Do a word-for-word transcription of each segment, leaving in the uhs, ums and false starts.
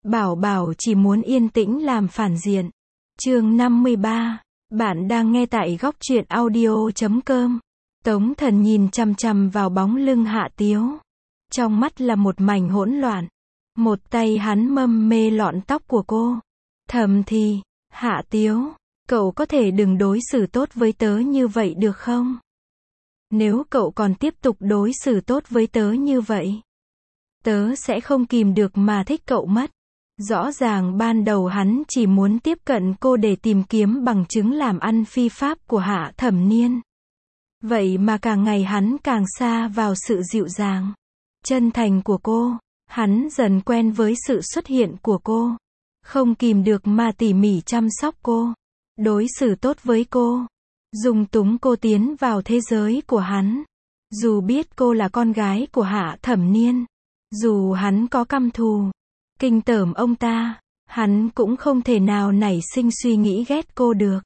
Bảo Bảo chỉ muốn yên tĩnh làm phản diện. Chương năm mươi ba. Bạn đang nghe tại góc truyện audio chấm com. Tống Thần nhìn chằm chằm vào bóng lưng Hạ Tiếu. Trong mắt là một mảnh hỗn loạn. Một tay hắn mâm mê lọn tóc của cô. Thầm thì, Hạ Tiếu, cậu có thể đừng đối xử tốt với tớ như vậy được không? Nếu cậu còn tiếp tục đối xử tốt với tớ như vậy, tớ sẽ không kìm được mà thích cậu mất. Rõ ràng ban đầu hắn chỉ muốn tiếp cận cô để tìm kiếm bằng chứng làm ăn phi pháp của Hạ Thẩm Niên. Vậy mà càng ngày hắn càng xa vào sự dịu dàng, chân thành của cô. Hắn dần quen với sự xuất hiện của cô. Không kìm được mà tỉ mỉ chăm sóc cô. Đối xử tốt với cô. Dung túng cô tiến vào thế giới của hắn. Dù biết cô là con gái của Hạ Thẩm Niên. Dù hắn có căm thù, kinh tởm ông ta, hắn cũng không thể nào nảy sinh suy nghĩ ghét cô được.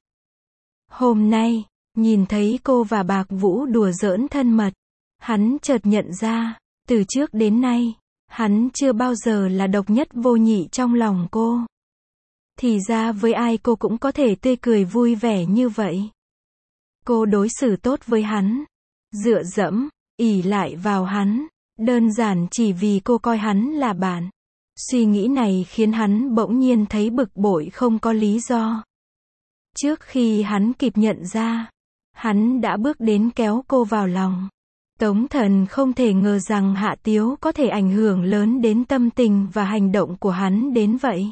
Hôm nay, nhìn thấy cô và Bạc Vũ đùa giỡn thân mật, hắn chợt nhận ra, từ trước đến nay, hắn chưa bao giờ là độc nhất vô nhị trong lòng cô. Thì ra với ai cô cũng có thể tươi cười vui vẻ như vậy. Cô đối xử tốt với hắn, dựa dẫm, ỷ lại vào hắn, đơn giản chỉ vì cô coi hắn là bạn. Suy nghĩ này khiến hắn bỗng nhiên thấy bực bội không có lý do. Trước khi hắn kịp nhận ra, hắn đã bước đến kéo cô vào lòng. Tống Thần không thể ngờ rằng Hạ Tiếu có thể ảnh hưởng lớn đến tâm tình và hành động của hắn đến vậy.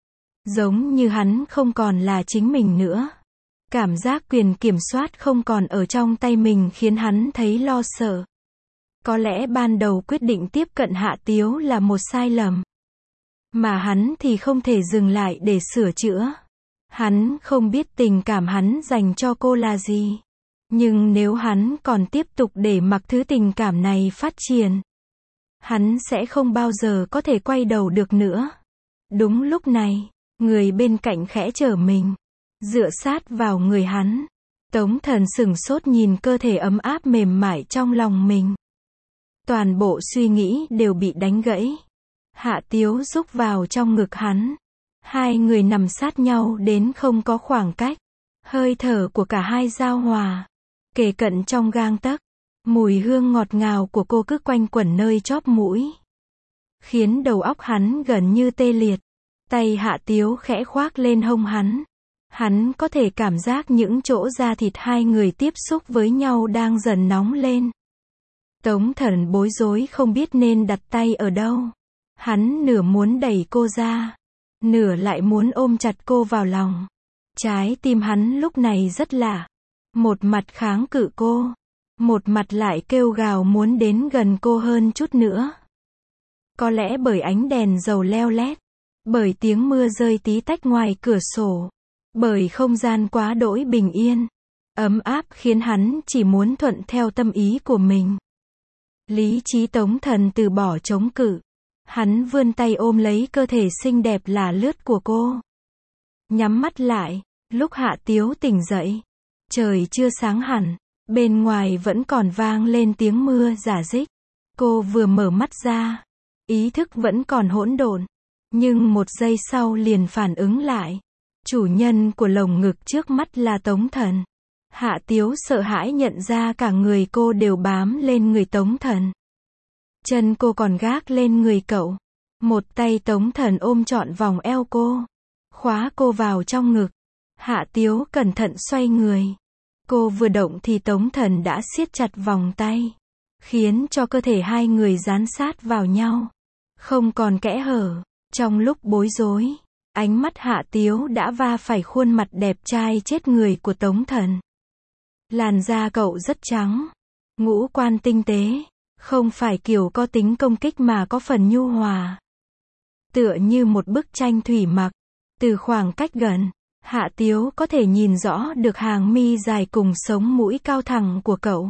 Giống như hắn không còn là chính mình nữa. Cảm giác quyền kiểm soát không còn ở trong tay mình khiến hắn thấy lo sợ. Có lẽ ban đầu quyết định tiếp cận Hạ Tiếu là một sai lầm. Mà hắn thì không thể dừng lại để sửa chữa. Hắn không biết tình cảm hắn dành cho cô là gì. Nhưng nếu hắn còn tiếp tục để mặc thứ tình cảm này phát triển, hắn sẽ không bao giờ có thể quay đầu được nữa. Đúng lúc này, người bên cạnh khẽ trở mình, dựa sát vào người hắn. Tống Thần sửng sốt nhìn cơ thể ấm áp mềm mại trong lòng mình. Toàn bộ suy nghĩ đều bị đánh gãy. Hạ Tiếu rúc vào trong ngực hắn. Hai người nằm sát nhau đến không có khoảng cách. Hơi thở của cả hai giao hòa, kề cận trong gang tấc. Mùi hương ngọt ngào của cô cứ quanh quẩn nơi chóp mũi, khiến đầu óc hắn gần như tê liệt. Tay Hạ Tiếu khẽ khoác lên hông hắn. Hắn có thể cảm giác những chỗ da thịt hai người tiếp xúc với nhau đang dần nóng lên. Tống Thần bối rối không biết nên đặt tay ở đâu. Hắn nửa muốn đẩy cô ra, nửa lại muốn ôm chặt cô vào lòng. Trái tim hắn lúc này rất lạ. Một mặt kháng cự cô, một mặt lại kêu gào muốn đến gần cô hơn chút nữa. Có lẽ bởi ánh đèn dầu leo lét, bởi tiếng mưa rơi tí tách ngoài cửa sổ, bởi không gian quá đỗi bình yên, ấm áp khiến hắn chỉ muốn thuận theo tâm ý của mình. Lý trí Tống Thần từ bỏ chống cự. Hắn vươn tay ôm lấy cơ thể xinh đẹp lả lướt của cô. Nhắm mắt lại, lúc Hạ Tiếu tỉnh dậy, trời chưa sáng hẳn, bên ngoài vẫn còn vang lên tiếng mưa rả rích. Cô vừa mở mắt ra, ý thức vẫn còn hỗn độn, nhưng một giây sau liền phản ứng lại. Chủ nhân của lồng ngực trước mắt là Tống Thần. Hạ Tiếu sợ hãi nhận ra cả người cô đều bám lên người Tống Thần. Chân cô còn gác lên người cậu. Một tay Tống Thần ôm trọn vòng eo cô, khóa cô vào trong ngực. Hạ Tiếu cẩn thận xoay người. Cô vừa động thì Tống Thần đã siết chặt vòng tay, khiến cho cơ thể hai người dán sát vào nhau, không còn kẽ hở. Trong lúc bối rối, ánh mắt Hạ Tiếu đã va phải khuôn mặt đẹp trai chết người của Tống Thần. Làn da cậu rất trắng, ngũ quan tinh tế, không phải kiểu có tính công kích mà có phần nhu hòa. Tựa như một bức tranh thủy mặc. Từ khoảng cách gần, Hạ Tiếu có thể nhìn rõ được hàng mi dài cùng sống mũi cao thẳng của cậu.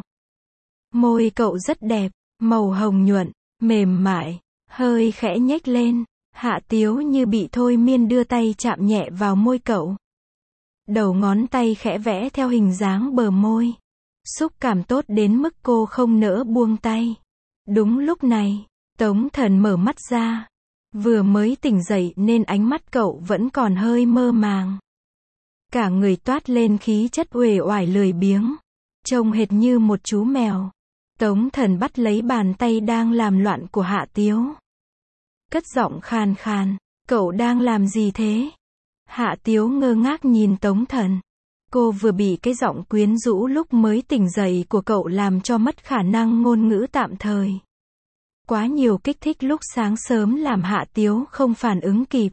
Môi cậu rất đẹp, màu hồng nhuận, mềm mại, hơi khẽ nhếch lên. Hạ Tiếu như bị thôi miên đưa tay chạm nhẹ vào môi cậu. Đầu ngón tay khẽ vẽ theo hình dáng bờ môi. Xúc cảm tốt đến mức cô không nỡ buông tay. Đúng lúc này, Tống Thần mở mắt ra. Vừa mới tỉnh dậy nên ánh mắt cậu vẫn còn hơi mơ màng. Cả người toát lên khí chất uể oải lười biếng, trông hệt như một chú mèo. Tống Thần bắt lấy bàn tay đang làm loạn của Hạ Tiếu. Cất giọng khàn khàn, cậu đang làm gì thế? Hạ Tiếu ngơ ngác nhìn Tống Thần. Cô vừa bị cái giọng quyến rũ lúc mới tỉnh dậy của cậu làm cho mất khả năng ngôn ngữ tạm thời. Quá nhiều kích thích lúc sáng sớm làm Hạ Tiếu không phản ứng kịp.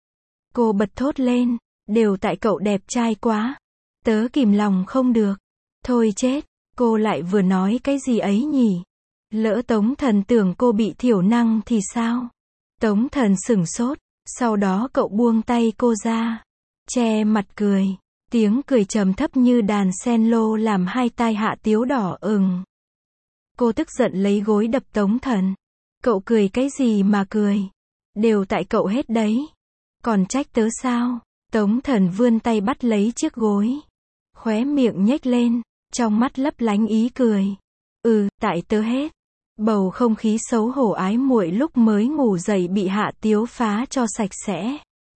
Cô bật thốt lên, đều tại cậu đẹp trai quá. Tớ kìm lòng không được. Thôi chết, cô lại vừa nói cái gì ấy nhỉ? Lỡ Tống Thần tưởng cô bị thiểu năng thì sao? Tống Thần sửng sốt, sau đó cậu buông tay cô ra, che mặt cười. Tiếng cười trầm thấp như đàn cello làm hai tai Hạ Tiếu đỏ ửng. Cô tức giận lấy gối đập Tống Thần. Cậu cười cái gì mà cười? Đều tại cậu hết đấy. Còn trách tớ sao? Tống Thần vươn tay bắt lấy chiếc gối. Khóe miệng nhếch lên, trong mắt lấp lánh ý cười. Ừ, tại tớ hết. Bầu không khí xấu hổ ái muội lúc mới ngủ dậy bị Hạ Tiếu phá cho sạch sẽ.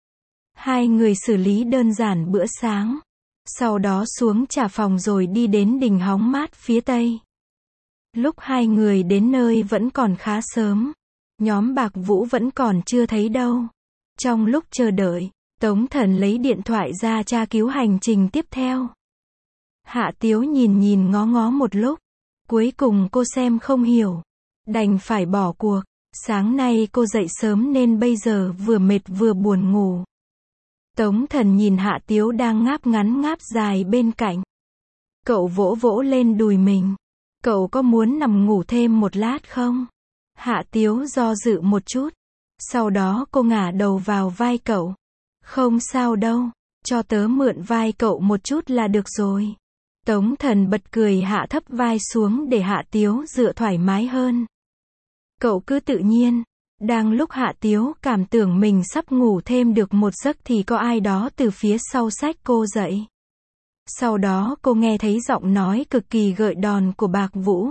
Hai người xử lý đơn giản bữa sáng. Sau đó xuống trà phòng rồi đi đến đình hóng mát phía tây. Lúc hai người đến nơi vẫn còn khá sớm. Nhóm Bạc Vũ vẫn còn chưa thấy đâu. Trong lúc chờ đợi, Tống Thần lấy điện thoại ra tra cứu hành trình tiếp theo. Hạ Tiếu nhìn nhìn ngó ngó một lúc. Cuối cùng cô xem không hiểu. Đành phải bỏ cuộc. Sáng nay cô dậy sớm nên bây giờ vừa mệt vừa buồn ngủ. Tống Thần nhìn Hạ Tiếu đang ngáp ngắn ngáp dài bên cạnh. Cậu vỗ vỗ lên đùi mình. Cậu có muốn nằm ngủ thêm một lát không? Hạ Tiếu do dự một chút. Sau đó cô ngả đầu vào vai cậu. Không sao đâu, cho tớ mượn vai cậu một chút là được rồi. Tống Thần bật cười hạ thấp vai xuống để Hạ Tiếu dựa thoải mái hơn. Cậu cứ tự nhiên. Đang lúc Hạ Tiếu cảm tưởng mình sắp ngủ thêm được một giấc thì có ai đó từ phía sau xách cô dậy. Sau đó cô nghe thấy giọng nói cực kỳ gợi đòn của Bạc Vũ.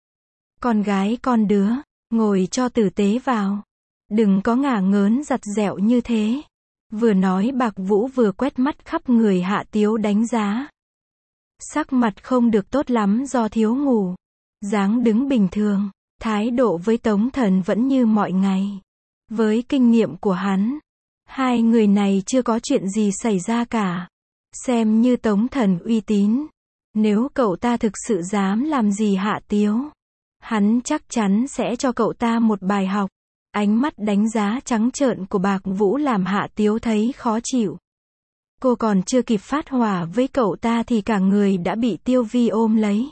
Con gái con đứa, ngồi cho tử tế vào. Đừng có ngả ngớn giặt dẹo như thế. Vừa nói Bạc Vũ vừa quét mắt khắp người Hạ Tiếu đánh giá. Sắc mặt không được tốt lắm do thiếu ngủ. Dáng đứng bình thường. Thái độ với Tống Thần vẫn như mọi ngày. Với kinh nghiệm của hắn, hai người này chưa có chuyện gì xảy ra cả. Xem như Tống Thần uy tín. Nếu cậu ta thực sự dám làm gì Hạ Tiếu, hắn chắc chắn sẽ cho cậu ta một bài học. Ánh mắt đánh giá trắng trợn của Bạc Vũ làm Hạ Tiếu thấy khó chịu. Cô còn chưa kịp phát hỏa với cậu ta thì cả người đã bị Tiêu Vi ôm lấy.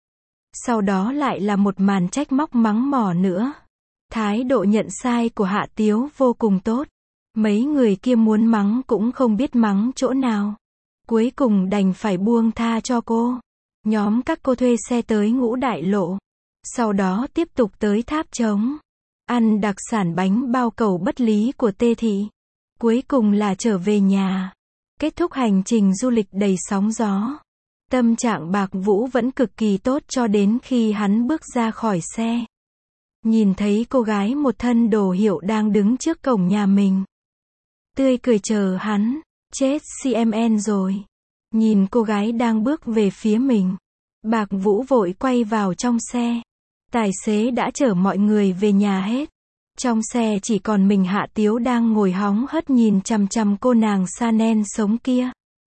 Sau đó lại là một màn trách móc mắng mỏ nữa. Thái độ nhận sai của Hạ Tiếu vô cùng tốt. Mấy người kia muốn mắng cũng không biết mắng chỗ nào. Cuối cùng đành phải buông tha cho cô. Nhóm các cô thuê xe tới Ngũ Đại Lộ. Sau đó tiếp tục tới Tháp Trống. Ăn đặc sản bánh bao cầu bất lý của Tê Thị. Cuối cùng là trở về nhà. Kết thúc hành trình du lịch đầy sóng gió. Tâm trạng Bạc Vũ vẫn cực kỳ tốt cho đến khi hắn bước ra khỏi xe. Nhìn thấy cô gái một thân đồ hiệu đang đứng trước cổng nhà mình. Tươi cười chờ hắn. Chết xê em en rồi. Nhìn cô gái đang bước về phía mình. Bạc Vũ vội quay vào trong xe. Tài xế đã chở mọi người về nhà hết. Trong xe chỉ còn mình Hạ Tiếu đang ngồi hóng hớt nhìn chằm chằm cô nàng Chanel sống kia.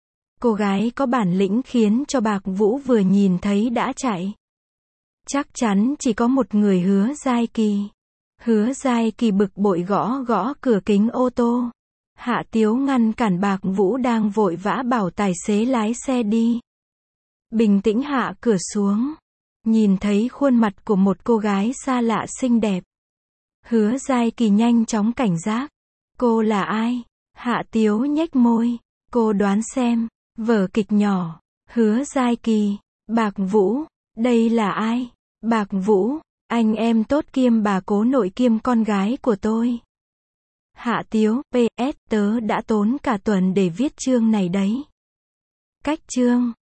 Cô gái có bản lĩnh khiến cho Bạc Vũ vừa nhìn thấy đã chạy. Chắc chắn chỉ có một người Hứa Giai Kỳ. Hứa Giai Kỳ bực bội gõ gõ cửa kính ô tô. Hạ Tiếu ngăn cản Bạc Vũ đang vội vã bảo tài xế lái xe đi. Bình tĩnh hạ cửa xuống. Nhìn thấy khuôn mặt của một cô gái xa lạ xinh đẹp. Hứa Giai Kỳ nhanh chóng cảnh giác. Cô là ai? Hạ Tiếu nhếch môi. Cô đoán xem. Vở kịch nhỏ. Hứa Giai Kỳ. Bạc Vũ. Đây là ai? Bạc Vũ. Anh em tốt kiêm bà cố nội kiêm con gái của tôi. Hạ Tiếu. pê ét. Tớ đã tốn cả tuần để viết chương này đấy. Cách chương.